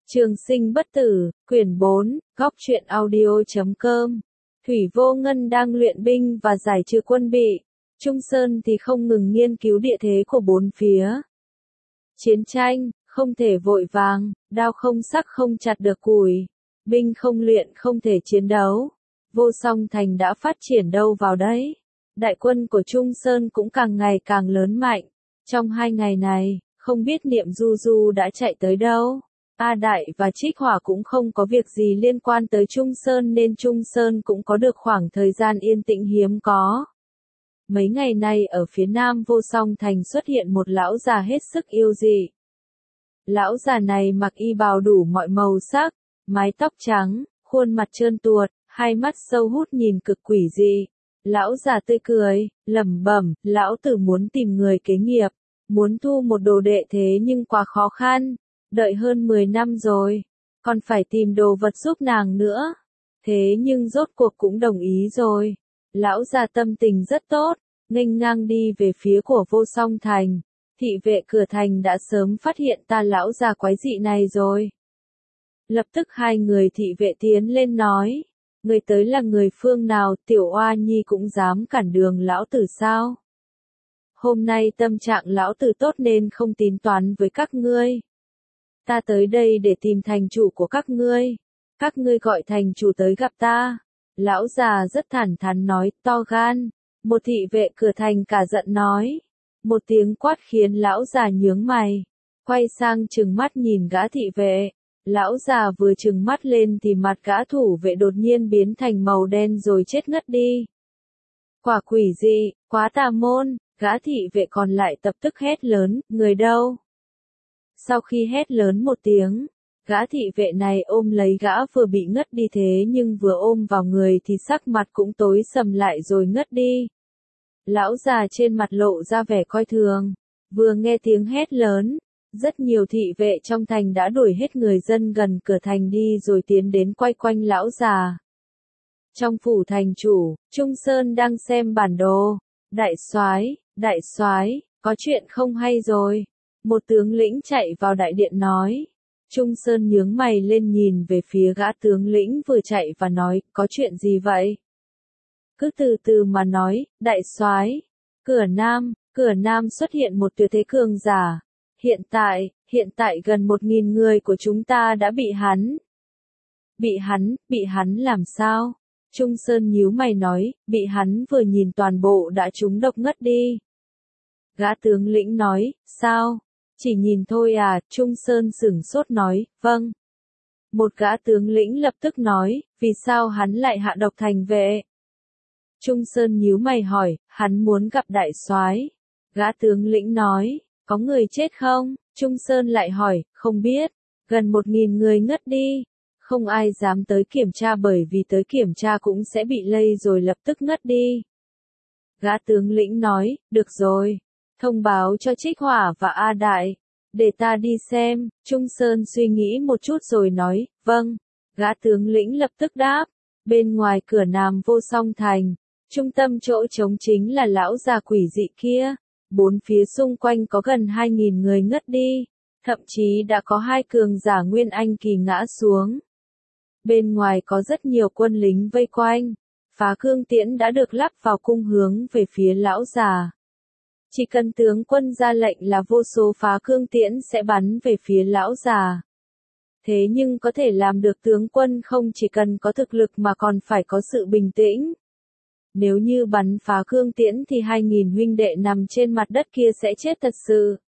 Trường sinh bất tử, quyển 4, góc truyện audio.com. Thủy Vô Ngân đang luyện binh và giải trừ quân bị. Trung Sơn thì không ngừng nghiên cứu địa thế của bốn phía. Chiến tranh, không thể vội vàng, đao không sắc không chặt được củi. Binh không luyện không thể chiến đấu. Vô Song Thành đã phát triển đâu vào đấy. Đại quân của Trung Sơn cũng càng ngày càng lớn mạnh. Trong 2 ngày này, không biết Niệm Du Du đã chạy tới đâu. A Đại và Trích Hỏa cũng không có việc gì liên quan tới Trung Sơn nên Trung Sơn cũng có được khoảng thời gian yên tĩnh hiếm có. Mấy ngày nay ở phía nam Vô Song Thành xuất hiện một lão già hết sức yêu dị. Lão già này mặc y bào đủ mọi màu sắc, mái tóc trắng, khuôn mặt trơn tuột, hai mắt sâu hút nhìn cực quỷ dị. Lão già tươi cười, lẩm bẩm, lão tử muốn tìm người kế nghiệp, muốn thu một đồ đệ thế nhưng quá khó khăn. Đợi hơn 10 năm rồi, còn phải tìm đồ vật giúp nàng nữa. Thế nhưng rốt cuộc cũng đồng ý rồi. Lão già tâm tình rất tốt, nghênh ngang đi về phía của Vô Song Thành. Thị vệ cửa thành đã sớm phát hiện ta lão già quái dị này rồi. Lập tức 2 người thị vệ tiến lên nói, người tới là người phương nào, Tiểu Oa Nhi cũng dám cản đường lão tử sao? Hôm nay tâm trạng lão tử tốt nên không tính toán với các ngươi. Ta tới đây để tìm thành chủ của các ngươi. Các ngươi gọi thành chủ tới gặp ta. Lão già rất thẳng thắn nói, to gan. Một thị vệ cửa thành cả giận nói. Một tiếng quát khiến lão già nhướng mày. Quay sang trừng mắt nhìn gã thị vệ. Lão già vừa trừng mắt lên thì mặt gã thủ vệ đột nhiên biến thành màu đen rồi chết ngất đi. Quả quỷ dị, quá tà môn, gã thị vệ còn lại tập tức hét lớn, người đâu? Sau khi hét lớn một tiếng, gã thị vệ này ôm lấy gã vừa bị ngất đi thế nhưng vừa ôm vào người thì sắc mặt cũng tối sầm lại rồi ngất đi. Lão già trên mặt lộ ra vẻ coi thường, vừa nghe tiếng hét lớn, rất nhiều thị vệ trong thành đã đuổi hết người dân gần cửa thành đi rồi tiến đến quay quanh lão già. Trong phủ thành chủ, Trung Sơn đang xem bản đồ, đại soái, có chuyện không hay rồi. Một tướng lĩnh chạy vào đại điện nói. Trung Sơn nhướng mày lên nhìn về phía gã tướng lĩnh vừa chạy và nói, có chuyện gì vậy? Cứ từ từ mà nói, đại soái, cửa Nam xuất hiện một tuyệt thế cường giả. Hiện tại gần 1.000 người của chúng ta đã bị hắn. Bị hắn làm sao? Trung Sơn nhíu mày nói, bị hắn vừa nhìn toàn bộ đã trúng độc ngất đi. Gã tướng lĩnh nói, sao? Chỉ nhìn thôi à, Trung Sơn sửng sốt nói, vâng. Một gã tướng lĩnh lập tức nói, vì sao hắn lại hạ độc thành vệ? Trung Sơn nhíu mày hỏi, hắn muốn gặp đại soái. Gã tướng lĩnh nói, có người chết không? Trung Sơn lại hỏi, không biết. Gần 1.000 người ngất đi. Không ai dám tới kiểm tra bởi vì tới kiểm tra cũng sẽ bị lây rồi lập tức ngất đi. Gã tướng lĩnh nói, được rồi. Thông báo cho Trích Hỏa và A Đại. Để ta đi xem. Trung Sơn suy nghĩ một chút rồi nói, vâng. Gã tướng lĩnh lập tức đáp. Bên ngoài cửa Nam Vô Song Thành, trung tâm chỗ trống chính là lão già quỷ dị kia. Bốn phía xung quanh có gần 2.000 người ngất đi. Thậm chí đã có 2 cường giả Nguyên Anh kỳ ngã xuống. Bên ngoài có rất nhiều quân lính vây quanh. Phá cương tiễn đã được lắp vào cung hướng về phía lão già. Chỉ cần tướng quân ra lệnh là vô số phá cương tiễn sẽ bắn về phía lão già. Thế nhưng có thể làm được tướng quân không chỉ cần có thực lực mà còn phải có sự bình tĩnh. Nếu như bắn phá cương tiễn thì 2.000 huynh đệ nằm trên mặt đất kia sẽ chết thật sự.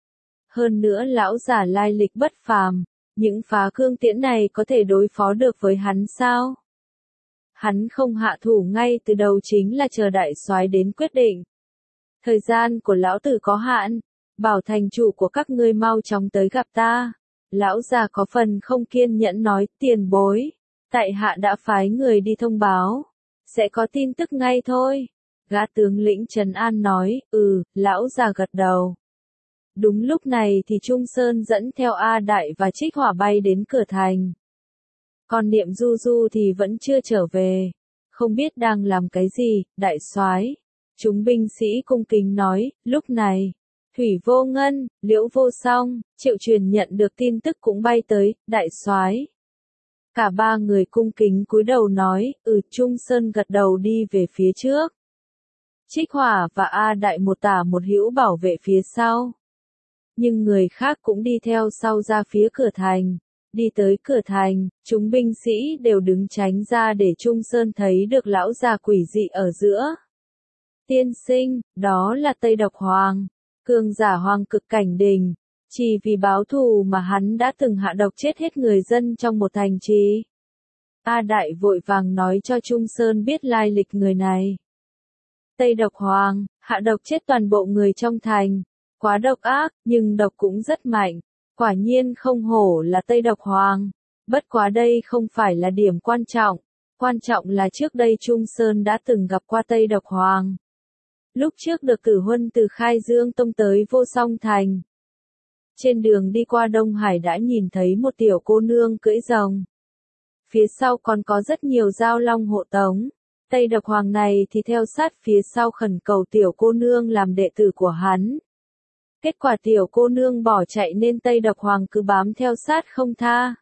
Hơn nữa lão già lai lịch bất phàm, những phá cương tiễn này có thể đối phó được với hắn sao? Hắn không hạ thủ ngay từ đầu chính là chờ đại soái đến quyết định. Thời gian của lão tử có hạn, bảo thành chủ của các ngươi mau chóng tới gặp ta. Lão già có phần không kiên nhẫn nói, tiền bối, tại hạ đã phái người đi thông báo, sẽ có tin tức ngay thôi. Gã tướng lĩnh trấn an nói, lão già gật đầu. Đúng lúc này thì Trung Sơn dẫn theo A Đại và Trích Hỏa bay đến cửa thành. Còn Niệm Du Du thì vẫn chưa trở về, không biết đang làm cái gì, đại soái. Chúng binh sĩ cung kính nói, lúc này, Thủy Vô Ngân, Liễu Vô Song, Triệu Truyền nhận được tin tức cũng bay tới, đại soái. Cả ba người cung kính cúi đầu nói, Trung Sơn gật đầu đi về phía trước. Trích Hỏa và A Đại một tả một hữu bảo vệ phía sau. Nhưng người khác cũng đi theo sau ra phía cửa thành. Đi tới cửa thành, chúng binh sĩ đều đứng tránh ra để Trung Sơn thấy được lão già quỷ dị ở giữa. Tiên sinh, đó là Tây Độc Hoàng, cường giả hoàng cực cảnh đỉnh. Chỉ vì báo thù mà hắn đã từng hạ độc chết hết người dân trong một thành trì. A Đại vội vàng nói cho Trung Sơn biết lai lịch người này. Tây Độc Hoàng, hạ độc chết toàn bộ người trong thành. Quá độc ác, nhưng độc cũng rất mạnh. Quả nhiên không hổ là Tây Độc Hoàng. Bất quá đây không phải là điểm quan trọng. Quan trọng là trước đây Trung Sơn đã từng gặp qua Tây Độc Hoàng. Lúc trước được cử huân từ Khai Dương Tông tới Vô Song Thành. Trên đường đi qua Đông Hải đã nhìn thấy một tiểu cô nương cưỡi rồng. Phía sau còn có rất nhiều dao long hộ tống. Tây Độc Hoàng này thì theo sát phía sau khẩn cầu tiểu cô nương làm đệ tử của hắn. Kết quả tiểu cô nương bỏ chạy nên Tây Độc Hoàng cứ bám theo sát không tha.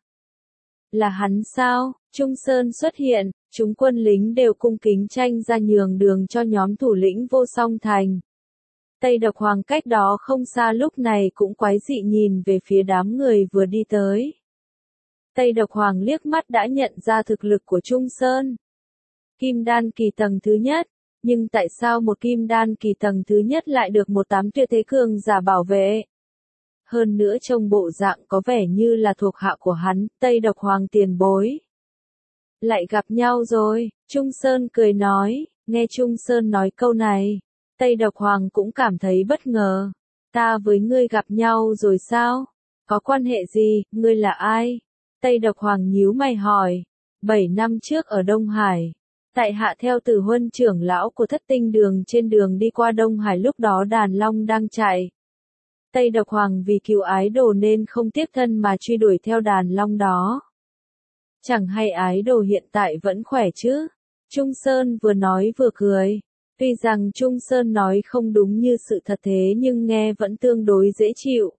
Là hắn sao? Trung Sơn xuất hiện, chúng quân lính đều cung kính tranh ra nhường đường cho nhóm thủ lĩnh Vô Song Thành. Tây Độc Hoàng cách đó không xa lúc này cũng quái dị nhìn về phía đám người vừa đi tới. Tây Độc Hoàng liếc mắt đã nhận ra thực lực của Trung Sơn. Kim đan kỳ tầng thứ nhất, nhưng tại sao một kim đan kỳ tầng thứ nhất lại được một tám tuyệt thế cường giả bảo vệ? Hơn nữa trông bộ dạng có vẻ như là thuộc hạ của hắn, Tây Độc Hoàng tiền bối. Lại gặp nhau rồi, Trung Sơn cười nói, nghe Trung Sơn nói câu này, Tây Độc Hoàng cũng cảm thấy bất ngờ. Ta với ngươi gặp nhau rồi sao? Có quan hệ gì, ngươi là ai? Tây Độc Hoàng nhíu mày hỏi. 7 năm trước ở Đông Hải, tại hạ theo Tử Huân trưởng lão của Thất Tinh Đường trên đường đi qua Đông Hải lúc đó đàn long đang chạy. Tây Độc Hoàng vì cứu ái đồ nên không tiếp thân mà truy đuổi theo đàn long đó. Chẳng hay ái đồ hiện tại vẫn khỏe chứ? Trung Sơn vừa nói vừa cười. Tuy rằng Trung Sơn nói không đúng như sự thật thế nhưng nghe vẫn tương đối dễ chịu.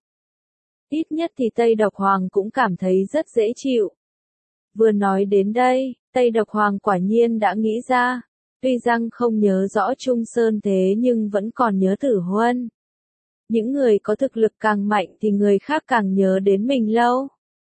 Ít nhất thì Tây Độc Hoàng cũng cảm thấy rất dễ chịu. Vừa nói đến đây, Tây Độc Hoàng quả nhiên đã nghĩ ra. Tuy rằng không nhớ rõ Trung Sơn thế nhưng vẫn còn nhớ Tử Huân. Những người có thực lực càng mạnh thì người khác càng nhớ đến mình lâu.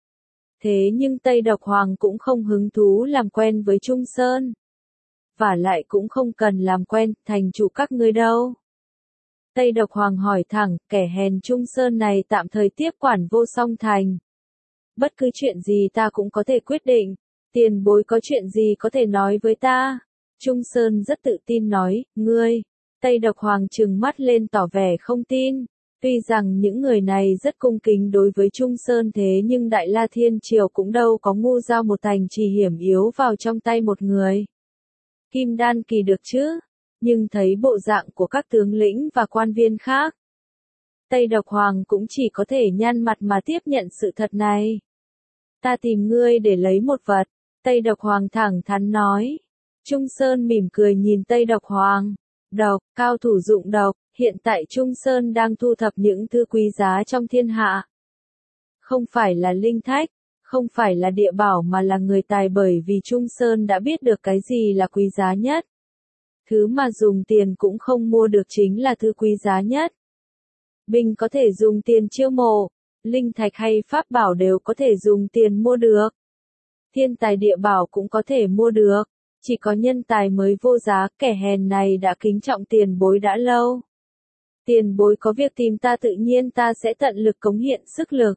Thế nhưng Tây Độc Hoàng cũng không hứng thú làm quen với Trung Sơn. Và lại cũng không cần làm quen thành chủ các ngươi đâu. Tây Độc Hoàng hỏi thẳng, kẻ hèn Trung Sơn này tạm thời tiếp quản Vô Song Thành. Bất cứ chuyện gì ta cũng có thể quyết định. Tiền bối có chuyện gì có thể nói với ta? Trung Sơn rất tự tin nói, ngươi. Tây Độc Hoàng trừng mắt lên tỏ vẻ không tin. Tuy rằng những người này rất cung kính đối với Trung Sơn thế nhưng Đại La Thiên Triều cũng đâu có ngu giao một thành trì hiểm yếu vào trong tay một người. Kim đan kỳ được chứ? Nhưng thấy bộ dạng của các tướng lĩnh và quan viên khác. Tây Độc Hoàng cũng chỉ có thể nhăn mặt mà tiếp nhận sự thật này. Ta tìm ngươi để lấy một vật. Tây Độc Hoàng thẳng thắn nói. Trung Sơn mỉm cười nhìn Tây Độc Hoàng. Độc, cao thủ dụng độc, hiện tại Trung Sơn đang thu thập những thứ quý giá trong thiên hạ. Không phải là linh thách, không phải là địa bảo mà là người tài bởi vì Trung Sơn đã biết được cái gì là quý giá nhất. Thứ mà dùng tiền cũng không mua được chính là thứ quý giá nhất. Binh có thể dùng tiền chiêu mộ, linh thạch hay pháp bảo đều có thể dùng tiền mua được. Thiên tài địa bảo cũng có thể mua được, chỉ có nhân tài mới vô giá, kẻ hèn này đã kính trọng tiền bối đã lâu. Tiền bối có việc tìm ta tự nhiên ta sẽ tận lực cống hiến sức lực.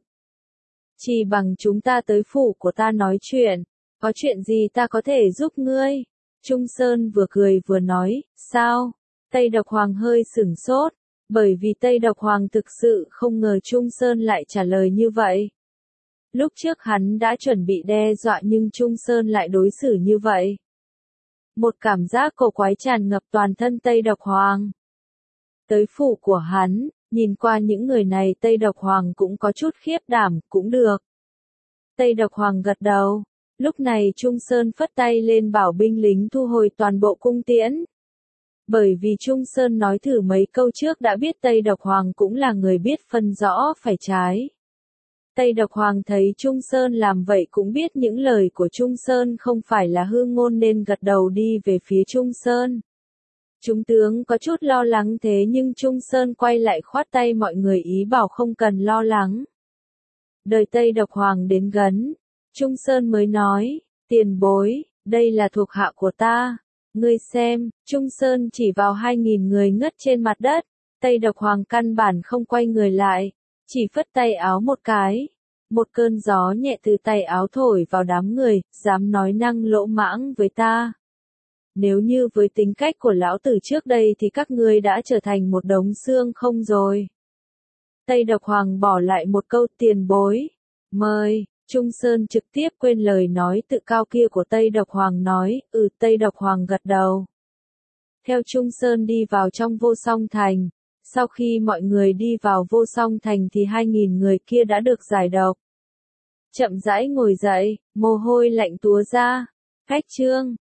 Chỉ bằng chúng ta tới phủ của ta nói chuyện, có chuyện gì ta có thể giúp ngươi? Trung Sơn vừa cười vừa nói, sao? Tây Độc Hoàng hơi sửng sốt, bởi vì Tây Độc Hoàng thực sự không ngờ Trung Sơn lại trả lời như vậy. Lúc trước hắn đã chuẩn bị đe dọa nhưng Trung Sơn lại đối xử như vậy. Một cảm giác cổ quái tràn ngập toàn thân Tây Độc Hoàng. Tới phủ của hắn, nhìn qua những người này Tây Độc Hoàng cũng có chút khiếp đảm, cũng được. Tây Độc Hoàng gật đầu. Lúc này Trung Sơn phất tay lên bảo binh lính thu hồi toàn bộ cung tiễn. Bởi vì Trung Sơn nói thử mấy câu trước đã biết Tây Độc Hoàng cũng là người biết phân rõ phải trái. Tây Độc Hoàng thấy Trung Sơn làm vậy cũng biết những lời của Trung Sơn không phải là hư ngôn nên gật đầu đi về phía Trung Sơn. Chúng tướng có chút lo lắng thế nhưng Trung Sơn quay lại khoát tay mọi người ý bảo không cần lo lắng. Đợi Tây Độc Hoàng đến gần, Trung Sơn mới nói, tiền bối, đây là thuộc hạ của ta. Ngươi xem, Trung Sơn chỉ vào 2.000 người ngất trên mặt đất, Tây Độc Hoàng căn bản không quay người lại, chỉ phất tay áo một cái. Một cơn gió nhẹ từ tay áo thổi vào đám người, dám nói năng lỗ mãng với ta. Nếu như với tính cách của lão tử trước đây thì các ngươi đã trở thành một đống xương không rồi. Tây Độc Hoàng bỏ lại một câu tiền bối. Mời, Trung Sơn trực tiếp quên lời nói tự cao kia của Tây Độc Hoàng nói, Tây Độc Hoàng gật đầu. Theo Trung Sơn đi vào trong Vô Song Thành. Sau khi mọi người đi vào Vô Song Thành thì 2.000 người kia đã được giải độc. Chậm rãi ngồi dậy, mồ hôi lạnh túa ra. Khách trương,